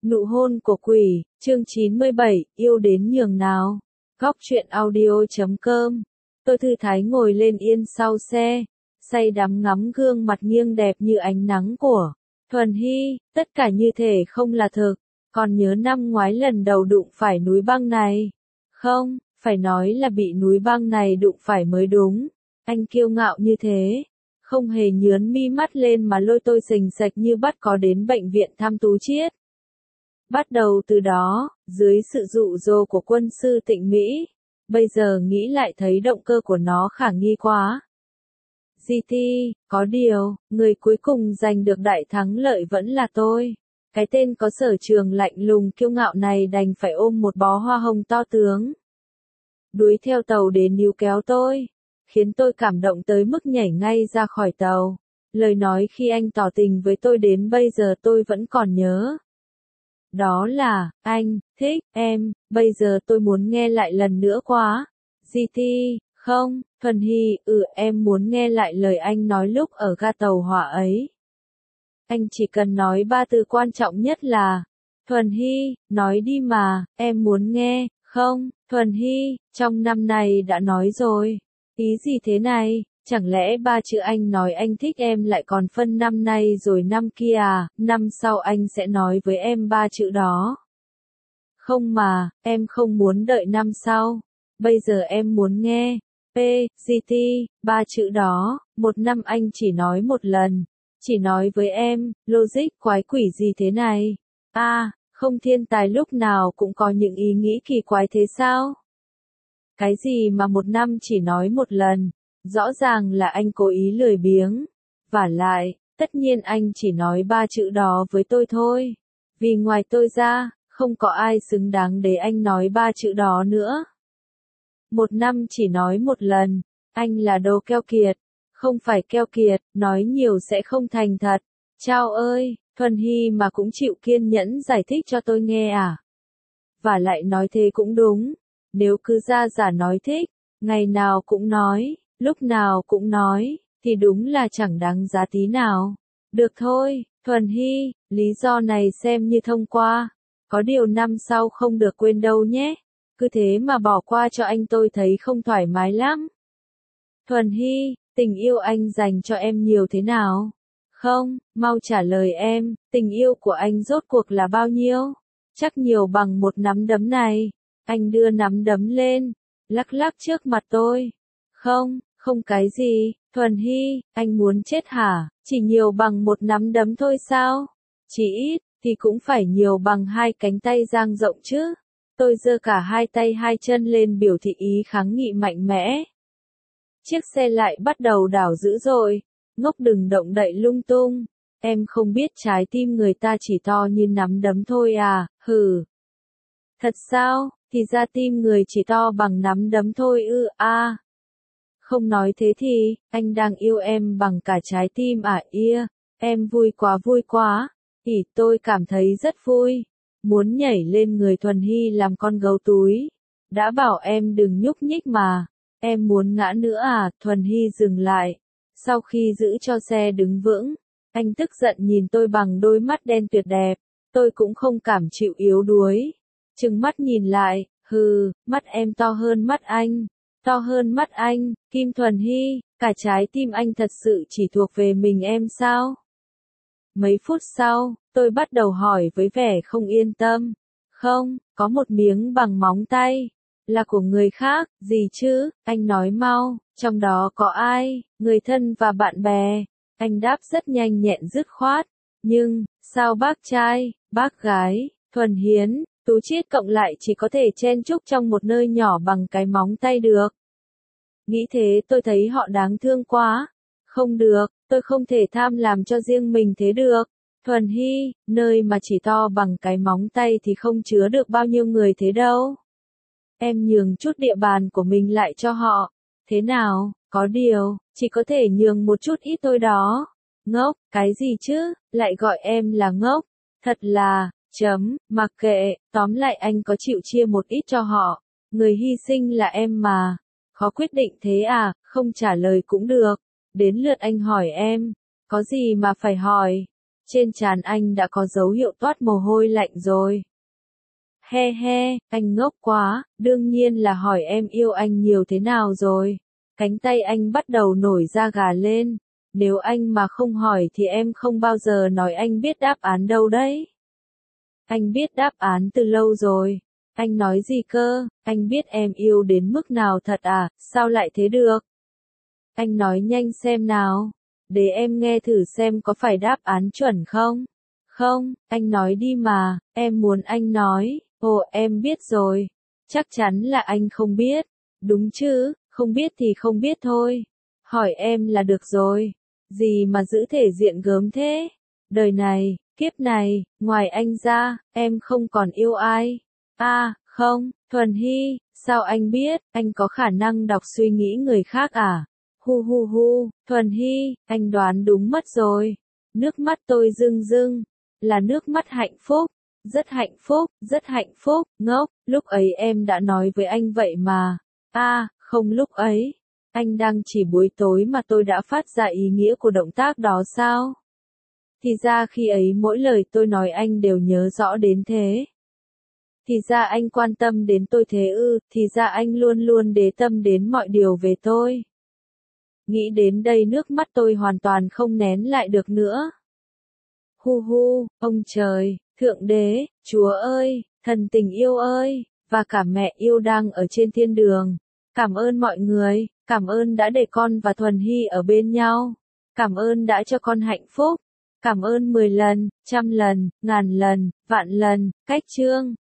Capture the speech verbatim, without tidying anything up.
Nụ hôn của quỷ, chương chín mươi bảy, yêu đến nhường nào. Góc truyện audio chấm com. Tôi thư thái ngồi lên yên sau xe, say đắm ngắm gương mặt nghiêng đẹp như ánh nắng của Thuần Hy, tất cả như thể không là thực. Còn nhớ năm ngoái lần đầu đụng phải núi băng này? Không, phải nói là bị núi băng này đụng phải mới đúng. Anh kiêu ngạo như thế, không hề nhướn mi mắt lên mà lôi tôi sình sạch như bắt có đến bệnh viện thăm Tú Chiết. Bắt đầu từ đó, dưới sự dụ dỗ của quân sư Tịnh Mỹ, bây giờ nghĩ lại thấy động cơ của nó khả nghi quá. giê tê, có điều, người cuối cùng giành được đại thắng lợi vẫn là tôi. Cái tên có sở trường lạnh lùng kiêu ngạo này đành phải ôm một bó hoa hồng to tướng. Đuổi theo tàu đến níu kéo tôi, khiến tôi cảm động tới mức nhảy ngay ra khỏi tàu. Lời nói khi anh tỏ tình với tôi đến bây giờ tôi vẫn còn nhớ. Đó là, anh, thích, em, bây giờ tôi muốn nghe lại lần nữa quá. giê tê, không, Thuần Hy, ừ em muốn nghe lại lời anh nói lúc ở ga tàu hỏa ấy. Anh chỉ cần nói ba từ quan trọng nhất là, Thuần Hy, nói đi mà, em muốn nghe, không, Thuần Hy, trong năm này đã nói rồi. Ý gì thế này? Chẳng lẽ ba chữ anh nói anh thích em lại còn phân năm nay rồi năm kia à, năm sau anh sẽ nói với em ba chữ đó. Không mà, em không muốn đợi năm sau. Bây giờ em muốn nghe. P, giê tê, ba chữ đó, một năm anh chỉ nói một lần. Chỉ nói với em, logic quái quỷ gì thế này? À, không thiên tài lúc nào cũng có những ý nghĩ kỳ quái thế sao? Cái gì mà một năm chỉ nói một lần? Rõ ràng là anh cố ý lười biếng. Vả lại, tất nhiên anh chỉ nói ba chữ đó với tôi thôi. Vì ngoài tôi ra, không có ai xứng đáng để anh nói ba chữ đó nữa. Một năm chỉ nói một lần, anh là đồ keo kiệt. Không phải keo kiệt, nói nhiều sẽ không thành thật. Chao ơi, Thuần Hy mà cũng chịu kiên nhẫn giải thích cho tôi nghe à? Vả lại nói thế cũng đúng. Nếu cứ ra giả nói thích, ngày nào cũng nói, lúc nào cũng nói, thì đúng là chẳng đáng giá tí nào. Được thôi, Thuần Hy, lý do này xem như thông qua. Có điều năm sau không được quên đâu nhé. Cứ thế mà bỏ qua cho anh tôi thấy không thoải mái lắm. Thuần Hy, tình yêu anh dành cho em nhiều thế nào? Không, mau trả lời em, tình yêu của anh rốt cuộc là bao nhiêu? Chắc nhiều bằng một nắm đấm này. Anh đưa nắm đấm lên, lắc lắc trước mặt tôi. Không, không cái gì, Thuần Hy, anh muốn chết hả? Chỉ nhiều bằng một nắm đấm thôi sao? Chỉ ít, thì cũng phải nhiều bằng hai cánh tay dang rộng chứ. Tôi giơ cả hai tay hai chân lên biểu thị ý kháng nghị mạnh mẽ. Chiếc xe lại bắt đầu đảo dữ dội. Ngốc đừng động đậy lung tung. Em không biết trái tim người ta chỉ to như nắm đấm thôi à, hừ. Thật sao, thì ra tim người chỉ to bằng nắm đấm thôi ư, a. À. Không nói thế thì, anh đang yêu em bằng cả trái tim à, ia. Em vui quá vui quá. Ỉ tôi cảm thấy rất vui. Muốn nhảy lên người Thuần Hy làm con gấu túi. Đã bảo em đừng nhúc nhích mà. Em muốn ngã nữa à, Thuần Hy dừng lại. Sau khi giữ cho xe đứng vững, anh tức giận nhìn tôi bằng đôi mắt đen tuyệt đẹp. Tôi cũng không cảm chịu yếu đuối. Trừng mắt nhìn lại, hừ, mắt em to hơn mắt anh. To hơn mắt anh, Kim Thuần Hy, cả trái tim anh thật sự chỉ thuộc về mình em sao? Mấy phút sau, tôi bắt đầu hỏi với vẻ không yên tâm. Không, có một miếng bằng móng tay. Là của người khác, gì chứ, anh nói mau, trong đó có ai, người thân và bạn bè. Anh đáp rất nhanh nhẹn dứt khoát. Nhưng, sao bác trai, bác gái, Thuần Hiến, Tú Chiết cộng lại chỉ có thể chen chúc trong một nơi nhỏ bằng cái móng tay được. Nghĩ thế tôi thấy họ đáng thương quá. Không được, tôi không thể tham làm cho riêng mình thế được. Thuần Hy, nơi mà chỉ to bằng cái móng tay thì không chứa được bao nhiêu người thế đâu. Em nhường chút địa bàn của mình lại cho họ. Thế nào, có điều, chỉ có thể nhường một chút ít thôi đó. Ngốc, cái gì chứ, lại gọi em là ngốc. Thật là, chấm, mặc kệ, tóm lại anh có chịu chia một ít cho họ. Người hy sinh là em mà. Khó quyết định thế à, không trả lời cũng được. Đến lượt anh hỏi em. Có gì mà phải hỏi? Trên trán anh đã có dấu hiệu toát mồ hôi lạnh rồi. He he, anh ngốc quá, đương nhiên là hỏi em yêu anh nhiều thế nào rồi. Cánh tay anh bắt đầu nổi da gà lên. Nếu anh mà không hỏi thì em không bao giờ nói anh biết đáp án đâu đấy. Anh biết đáp án từ lâu rồi. Anh nói gì cơ, anh biết em yêu đến mức nào thật à, sao lại thế được? Anh nói nhanh xem nào, để em nghe thử xem có phải đáp án chuẩn không? Không, anh nói đi mà, em muốn anh nói. Ồ, em biết rồi. Chắc chắn là anh không biết. Đúng chứ, không biết thì không biết thôi. Hỏi em là được rồi. Gì mà giữ thể diện gớm thế? Đời này, kiếp này, ngoài anh ra, em không còn yêu ai. À, không, Thuần Hy, sao anh biết, anh có khả năng đọc suy nghĩ người khác à? Hu hu hu, Thuần Hy, anh đoán đúng mất rồi. Nước mắt tôi rưng rưng, là nước mắt hạnh phúc. Rất hạnh phúc, rất hạnh phúc, ngốc, lúc ấy em đã nói với anh vậy mà. À, không lúc ấy. Anh đang chỉ buổi tối mà tôi đã phát ra ý nghĩa của động tác đó sao? Thì ra khi ấy mỗi lời tôi nói anh đều nhớ rõ đến thế. Thì ra anh quan tâm đến tôi thế ư, thì ra anh luôn luôn để tâm đến mọi điều về tôi. Nghĩ đến đây nước mắt tôi hoàn toàn không nén lại được nữa. Hu hu, ông trời, Thượng Đế, Chúa ơi, thần tình yêu ơi, và cả mẹ yêu đang ở trên thiên đường. Cảm ơn mọi người, cảm ơn đã để con và Thuần Hy ở bên nhau. Cảm ơn đã cho con hạnh phúc. Cảm ơn mười lần, trăm lần, ngàn lần, vạn lần, cách chương.